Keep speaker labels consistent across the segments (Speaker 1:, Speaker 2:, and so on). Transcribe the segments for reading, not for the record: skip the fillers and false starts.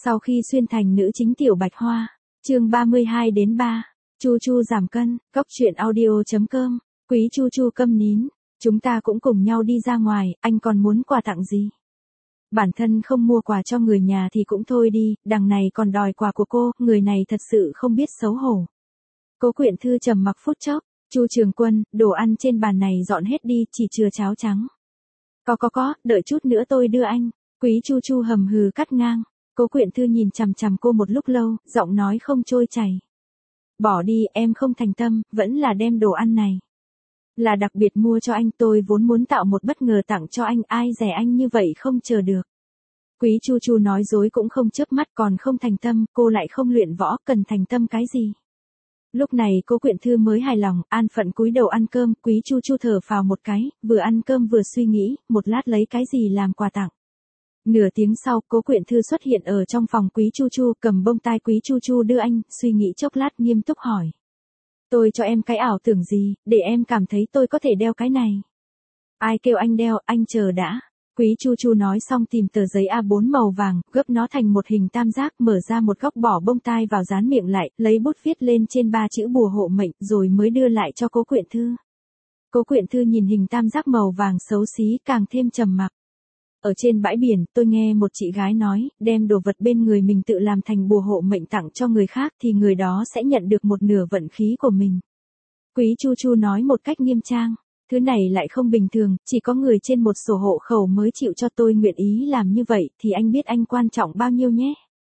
Speaker 1: Sau khi xuyên thành nữ chính Tiểu Bạch Hoa, chương 32-3, Chu Chu giảm cân, cóc truyện audio.com, Quý Chu Chu câm nín, chúng ta cũng cùng nhau đi ra ngoài, anh còn muốn quà tặng gì? Bản thân không mua quà cho người nhà thì cũng thôi đi, đằng này còn đòi quà của cô, người này thật sự không biết xấu hổ. Cố Quyện Thư trầm mặc phút chốc, Chu Trường Quân, đồ ăn trên bàn này dọn hết đi, chỉ chừa cháo trắng. Có, đợi chút nữa tôi đưa anh. Quý Chu Chu hầm hừ cắt ngang. Cố Quyện Thư nhìn chằm chằm cô một lúc lâu, giọng nói không trôi chảy. Bỏ đi, em không thành tâm, vẫn là đem đồ ăn này. Là đặc biệt mua cho anh, tôi vốn muốn tạo một bất ngờ tặng cho anh, ai dè anh như vậy không chờ được. Quý Chu Chu nói dối cũng không chớp mắt, còn không thành tâm, cô lại không luyện võ, cần thành tâm cái gì. Lúc này Cố Quyện Thư mới hài lòng, an phận cúi đầu ăn cơm, Quý Chu Chu thở phào một cái, vừa ăn cơm vừa suy nghĩ, một lát lấy cái gì làm quà tặng. Nửa tiếng sau, Cố Quyện Thư xuất hiện ở trong phòng Quý Chu Chu, cầm bông tai Quý Chu Chu đưa anh, suy nghĩ chốc lát nghiêm túc hỏi. Tôi cho em cái ảo tưởng gì, để em cảm thấy tôi có thể đeo cái này. Ai kêu anh đeo, anh chờ đã. Quý Chu Chu nói xong tìm tờ giấy A4 màu vàng, gấp nó thành một hình tam giác, mở ra một góc bỏ bông tai vào dán miệng lại, lấy bút viết lên trên 3 chữ bùa hộ mệnh, rồi mới đưa lại cho Cố Quyện Thư. Cố Quyện Thư nhìn hình tam giác màu vàng xấu xí, càng thêm trầm mặc. Ở trên bãi biển, tôi nghe một chị gái nói, đem đồ vật bên người mình tự làm thành bùa hộ mệnh tặng cho người khác thì người đó sẽ nhận được một nửa vận khí của mình. Quý Chu Chu nói một cách nghiêm trang. Thứ này lại không bình thường, chỉ có người trên một sổ hộ khẩu mới chịu cho tôi nguyện ý làm như vậy, thì anh biết anh quan trọng bao nhiêu nhé.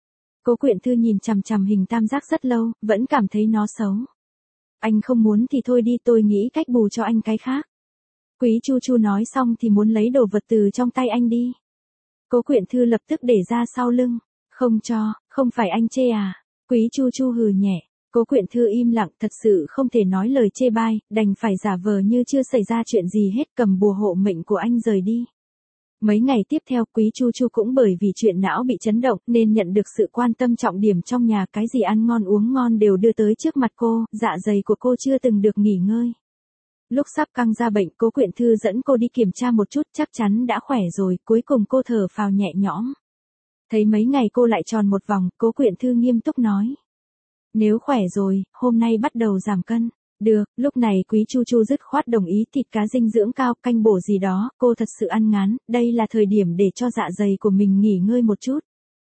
Speaker 1: Cố Quyện Thư nhìn chằm chằm hình tam giác rất lâu, vẫn cảm thấy nó xấu. Anh không muốn thì thôi đi, tôi nghĩ cách bù cho anh cái khác. Quý Chu Chu nói xong thì muốn lấy đồ vật từ trong tay anh đi. Cố Quyện Thư lập tức để ra sau lưng. Không cho, không phải anh chê à? Quý Chu Chu hừ nhẹ. Cố Quyện Thư im lặng, thật sự không thể nói lời chê bai, đành phải giả vờ như chưa xảy ra chuyện gì hết, cầm bùa hộ mệnh của anh rời đi. Mấy ngày tiếp theo, Quý Chu Chu cũng bởi vì chuyện não bị chấn động nên nhận được sự quan tâm trọng điểm trong nhà, cái gì ăn ngon uống ngon đều đưa tới trước mặt cô, dạ dày của cô chưa từng được nghỉ ngơi. Lúc sắp căng ra bệnh, Cố Quyện Thư dẫn cô đi kiểm tra một chút, chắc chắn đã khỏe rồi, cuối cùng cô thở phào nhẹ nhõm. Thấy mấy ngày cô lại tròn một vòng, Cố Quyện Thư nghiêm túc nói. Nếu khỏe rồi, hôm nay bắt đầu giảm cân. Được, lúc này Quý Chu Chu dứt khoát đồng ý, thịt cá dinh dưỡng cao, canh bổ gì đó, cô thật sự ăn ngán, đây là thời điểm để cho dạ dày của mình nghỉ ngơi một chút.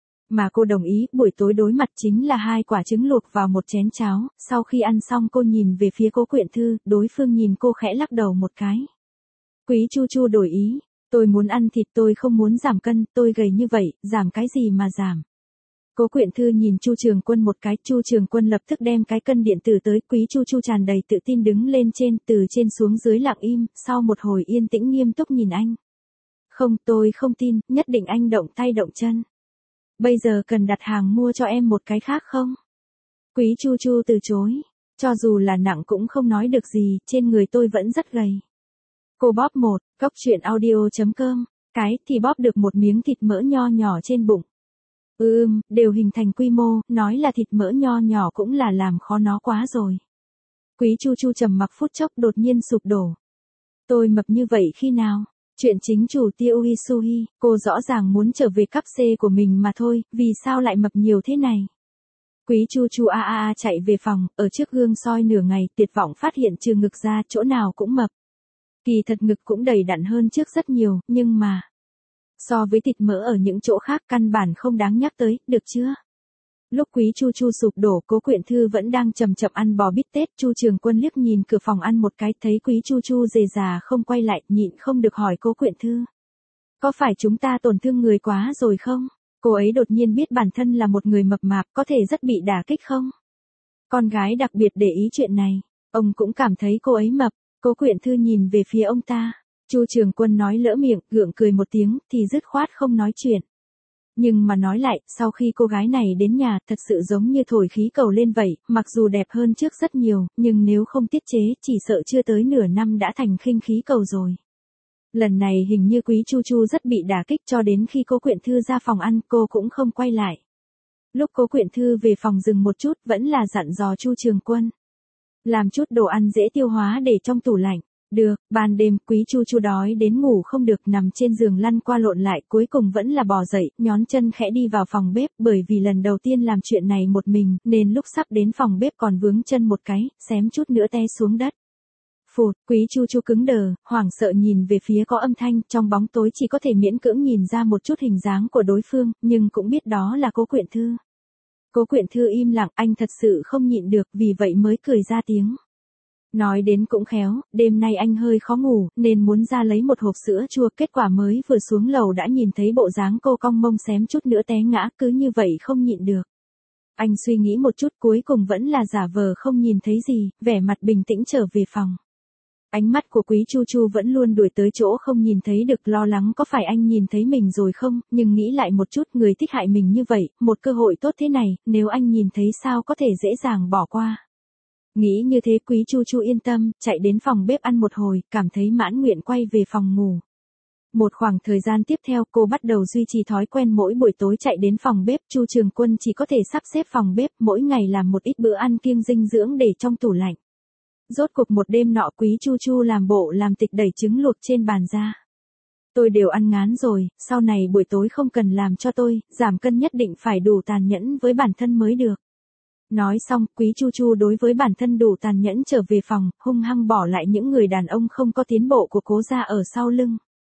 Speaker 1: Mà cô đồng ý, buổi tối đối mặt chính là 2 quả trứng luộc vào một chén cháo, sau khi ăn xong cô nhìn về phía Cố Quyện Thư, đối phương nhìn cô khẽ lắc đầu một cái. Quý Chu Chu đổi ý, tôi muốn ăn thịt, tôi không muốn giảm cân, tôi gầy như vậy, giảm cái gì mà giảm. Cố Quyện Thư nhìn Chu Trường Quân một cái, Chu Trường Quân lập tức đem cái cân điện tử tới, Quý Chu Chu tràn đầy tự tin đứng lên trên, từ trên xuống dưới lặng im, sau một hồi yên tĩnh nghiêm túc nhìn anh. Không, tôi không tin, nhất định anh động tay động chân. Bây giờ cần đặt hàng mua cho em một cái khác không? Quý Chu Chu từ chối, cho dù là nặng cũng không nói được gì, trên người tôi vẫn rất gầy. Cô bóp một, cóc truyện audio.com, cái thì bóp được một miếng thịt mỡ nho nhỏ trên bụng. Đều hình thành quy mô, nói là thịt mỡ nho nhỏ cũng là làm khó nó quá rồi. Quý Chu Chu trầm mặc phút chốc đột nhiên sụp đổ. Tôi mập như vậy khi nào? Chuyện chính chủ Tiêu Hisuhi, cô rõ ràng muốn trở về cấp C của mình mà thôi, vì sao lại mập nhiều thế này? Quý Chu Chu chạy về phòng, ở trước gương soi nửa ngày, tuyệt vọng phát hiện trừ ngực ra, chỗ nào cũng mập. Kỳ thật ngực cũng đầy đặn hơn trước rất nhiều, nhưng mà so với thịt mỡ ở những chỗ khác căn bản không đáng nhắc tới, được chưa? Lúc Quý Chu Chu sụp đổ, Cố Quyện Thư vẫn đang chậm chậm ăn bò bít tết, Chu Trường Quân liếc nhìn cửa phòng ăn một cái, thấy Quý Chu Chu rề rà không quay lại, nhịn không được hỏi Cố Quyện Thư. Có phải chúng ta tổn thương người quá rồi không? Cô ấy đột nhiên biết bản thân là một người mập mạp, có thể rất bị đả kích không? Con gái đặc biệt để ý chuyện này, ông cũng cảm thấy cô ấy mập, Cố Quyện Thư nhìn về phía ông ta. Chu Trường Quân nói lỡ miệng, gượng cười một tiếng, thì dứt khoát không nói chuyện. Nhưng mà nói lại, sau khi cô gái này đến nhà, thật sự giống như thổi khí cầu lên vậy, mặc dù đẹp hơn trước rất nhiều, nhưng nếu không tiết chế, chỉ sợ chưa tới nửa năm đã thành khinh khí cầu rồi. Lần này hình như Quý Chu Chu rất bị đả kích, cho đến khi Cố Quyện Thư ra phòng ăn, cô cũng không quay lại. Lúc Cố Quyện Thư về phòng dừng một chút, vẫn là dặn dò Chu Trường Quân. Làm chút đồ ăn dễ tiêu hóa để trong tủ lạnh. Được, ban đêm Quý Chu Chu đói đến ngủ không được, nằm trên giường lăn qua lộn lại, cuối cùng vẫn là bò dậy, nhón chân khẽ đi vào phòng bếp, bởi vì lần đầu tiên làm chuyện này một mình, nên lúc sắp đến phòng bếp còn vướng chân một cái, xém chút nữa té xuống đất. Phụt, Quý Chu Chu cứng đờ, hoảng sợ nhìn về phía có âm thanh, trong bóng tối chỉ có thể miễn cưỡng nhìn ra một chút hình dáng của đối phương, nhưng cũng biết đó là Cố Quyện Thư. Cố Quyện Thư im lặng, anh thật sự không nhịn được, vì vậy mới cười ra tiếng. Nói đến cũng khéo, đêm nay anh hơi khó ngủ, nên muốn ra lấy một hộp sữa chua, kết quả mới vừa xuống lầu đã nhìn thấy bộ dáng cô cong mông xém chút nữa té ngã, cứ như vậy không nhịn được. Anh suy nghĩ một chút cuối cùng vẫn là giả vờ không nhìn thấy gì, vẻ mặt bình tĩnh trở về phòng. Ánh mắt của Quý Chu Chu vẫn luôn đuổi tới chỗ không nhìn thấy được, lo lắng có phải anh nhìn thấy mình rồi không, nhưng nghĩ lại một chút, người thích hại mình như vậy, một cơ hội tốt thế này, nếu anh nhìn thấy sao có thể dễ dàng bỏ qua. Nghĩ như thế Quý Chu Chu yên tâm, chạy đến phòng bếp ăn một hồi, cảm thấy mãn nguyện quay về phòng ngủ. Một khoảng thời gian tiếp theo cô bắt đầu duy trì thói quen mỗi buổi tối chạy đến phòng bếp, Chu Trường Quân chỉ có thể sắp xếp phòng bếp, mỗi ngày làm một ít bữa ăn kiêng dinh dưỡng để trong tủ lạnh. Rốt cuộc một đêm nọ Quý Chu Chu làm bộ làm tịch đẩy trứng luộc trên bàn ra. Tôi đều ăn ngán rồi, sau này buổi tối không cần làm cho tôi, giảm cân nhất định phải đủ tàn nhẫn với bản thân mới được. Nói xong, Quý Chu Chu đối với bản thân đủ tàn nhẫn trở về phòng, hung hăng bỏ lại những người đàn ông không có tiến bộ của Cố gia ở sau lưng.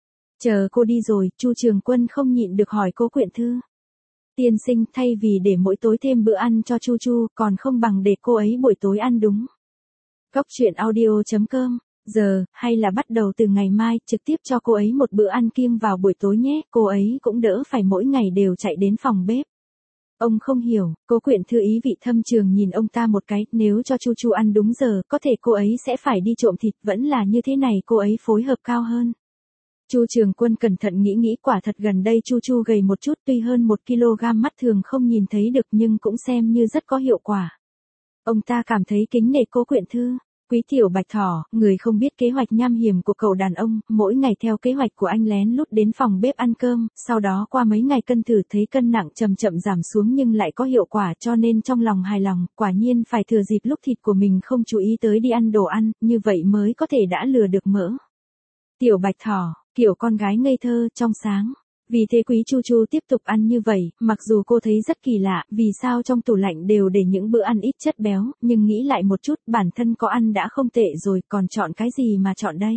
Speaker 1: Chờ cô đi rồi, Chu Trường Quân không nhịn được hỏi Cố Quyện Thư. Tiên sinh, thay vì để mỗi tối thêm bữa ăn cho Chu Chu, còn không bằng để cô ấy buổi tối ăn đúng. Cốc truyện audio.com, giờ, hay là bắt đầu từ ngày mai, trực tiếp cho cô ấy một bữa ăn kiêng vào buổi tối nhé, cô ấy cũng đỡ phải mỗi ngày đều chạy đến phòng bếp. Ông không hiểu, Cố Quyện Thư ý vị thâm trường nhìn ông ta một cái, nếu cho Chu Chu ăn đúng giờ, có thể cô ấy sẽ phải đi trộm thịt, vẫn là như thế này cô ấy phối hợp cao hơn. Chu Trường Quân cẩn thận nghĩ quả thật gần đây Chu Chu gầy một chút, tuy hơn 1 kg mắt thường không nhìn thấy được nhưng cũng xem như rất có hiệu quả. Ông ta cảm thấy kính nể Cố Quyện Thư. Quý tiểu bạch thỏ, người không biết kế hoạch nham hiểm của cậu đàn ông, mỗi ngày theo kế hoạch của anh lén lút đến phòng bếp ăn cơm, sau đó qua mấy ngày cân thử thấy cân nặng chậm chậm giảm xuống nhưng lại có hiệu quả cho nên trong lòng hài lòng, quả nhiên phải thừa dịp lúc thịt của mình không chú ý tới đi ăn đồ ăn, như vậy mới có thể đã lừa được mỡ. Tiểu bạch thỏ, kiểu con gái ngây thơ, trong sáng. Vì thế Quý Chu Chu tiếp tục ăn như vậy, mặc dù cô thấy rất kỳ lạ, vì sao trong tủ lạnh đều để những bữa ăn ít chất béo, nhưng nghĩ lại một chút, bản thân có ăn đã không tệ rồi, còn chọn cái gì mà chọn đây.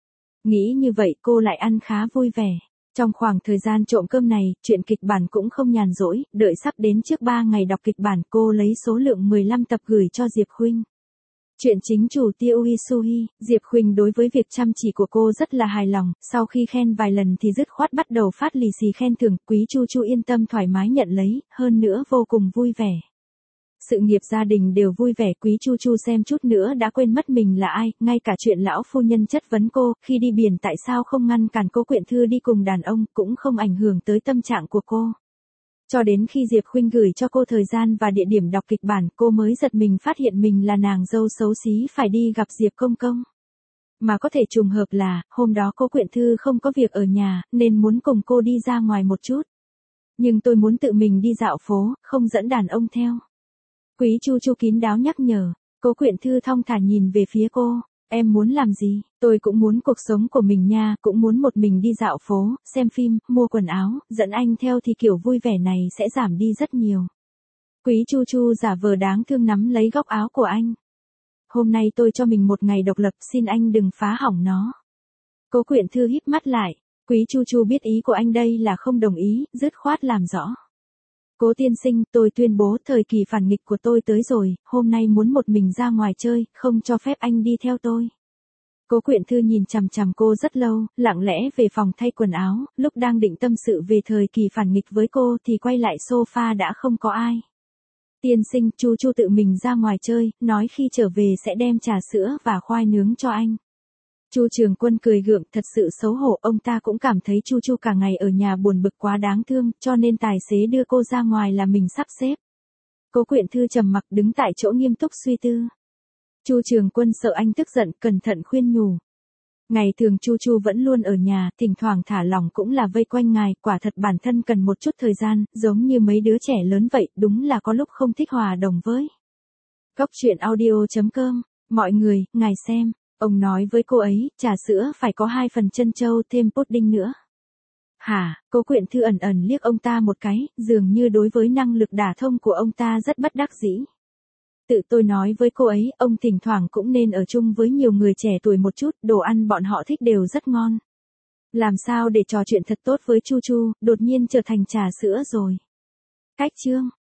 Speaker 1: Nghĩ như vậy cô lại ăn khá vui vẻ. Trong khoảng thời gian trộm cơm này, chuyện kịch bản cũng không nhàn rỗi, đợi sắp đến trước 3 ngày đọc kịch bản cô lấy số lượng 15 tập gửi cho Diệp Khuynh. Chuyện chính chủ Tiêu Isuhi, Diệp Khuynh đối với việc chăm chỉ của cô rất là hài lòng, sau khi khen vài lần thì dứt khoát bắt đầu phát lì xì khen thưởng, Quý Chu Chu yên tâm thoải mái nhận lấy, hơn nữa vô cùng vui vẻ. Sự nghiệp gia đình đều vui vẻ, Quý Chu Chu xem chút nữa đã quên mất mình là ai, ngay cả chuyện lão phu nhân chất vấn cô, khi đi biển tại sao không ngăn cản Cố Quyện Thư đi cùng đàn ông, cũng không ảnh hưởng tới tâm trạng của cô. Cho đến khi Diệp Khuynh gửi cho cô thời gian và địa điểm đọc kịch bản, cô mới giật mình phát hiện mình là nàng dâu xấu xí phải đi gặp Diệp Công Công. Mà có thể trùng hợp là, hôm đó Cố Quyện Thư không có việc ở nhà, nên muốn cùng cô đi ra ngoài một chút. Nhưng tôi muốn tự mình đi dạo phố, không dẫn đàn ông theo. Quý Chu Chu kín đáo nhắc nhở, Cố Quyện Thư thong thả nhìn về phía cô. Em muốn làm gì? Tôi cũng muốn cuộc sống của mình nha, cũng muốn một mình đi dạo phố, xem phim, mua quần áo, dẫn anh theo thì kiểu vui vẻ này sẽ giảm đi rất nhiều. Quý Chu Chu giả vờ đáng thương nắm lấy góc áo của anh. Hôm nay tôi cho mình một ngày độc lập, xin anh đừng phá hỏng nó. Cố Quyện Thư híp mắt lại, Quý Chu Chu biết ý của anh đây là không đồng ý, dứt khoát làm rõ. Cố tiên sinh, tôi tuyên bố thời kỳ phản nghịch của tôi tới rồi, hôm nay muốn một mình ra ngoài chơi, không cho phép anh đi theo tôi. Cố Quyện Thư nhìn chằm chằm cô rất lâu, lặng lẽ về phòng thay quần áo, lúc đang định tâm sự về thời kỳ phản nghịch với cô thì quay lại sofa đã không có ai. Tiên sinh, Chu Chu tự mình ra ngoài chơi, nói khi trở về sẽ đem trà sữa và khoai nướng cho anh. Chu Trường Quân cười gượng, thật sự xấu hổ, ông ta cũng cảm thấy Chu Chu cả ngày ở nhà buồn bực quá đáng thương, cho nên tài xế đưa cô ra ngoài là mình sắp xếp. Cố Quyện Thư trầm mặc đứng tại chỗ nghiêm túc suy tư. Chu Trường Quân sợ anh tức giận, cẩn thận khuyên nhủ. Ngày thường Chu Chu vẫn luôn ở nhà, thỉnh thoảng thả lỏng cũng là vây quanh ngài, quả thật bản thân cần một chút thời gian, giống như mấy đứa trẻ lớn vậy, đúng là có lúc không thích hòa đồng với. Cốc truyện audio.com, mọi người, ngài xem. Ông nói với cô ấy, trà sữa phải có 2 phần trân châu thêm pudding nữa. Hả, Cố Quyện Thư ẩn ẩn liếc ông ta một cái, dường như đối với năng lực đả thông của ông ta rất bất đắc dĩ. Tự tôi nói với cô ấy, ông thỉnh thoảng cũng nên ở chung với nhiều người trẻ tuổi một chút, đồ ăn bọn họ thích đều rất ngon. Làm sao để trò chuyện thật tốt với Chu Chu, đột nhiên trở thành trà sữa rồi. Cách chương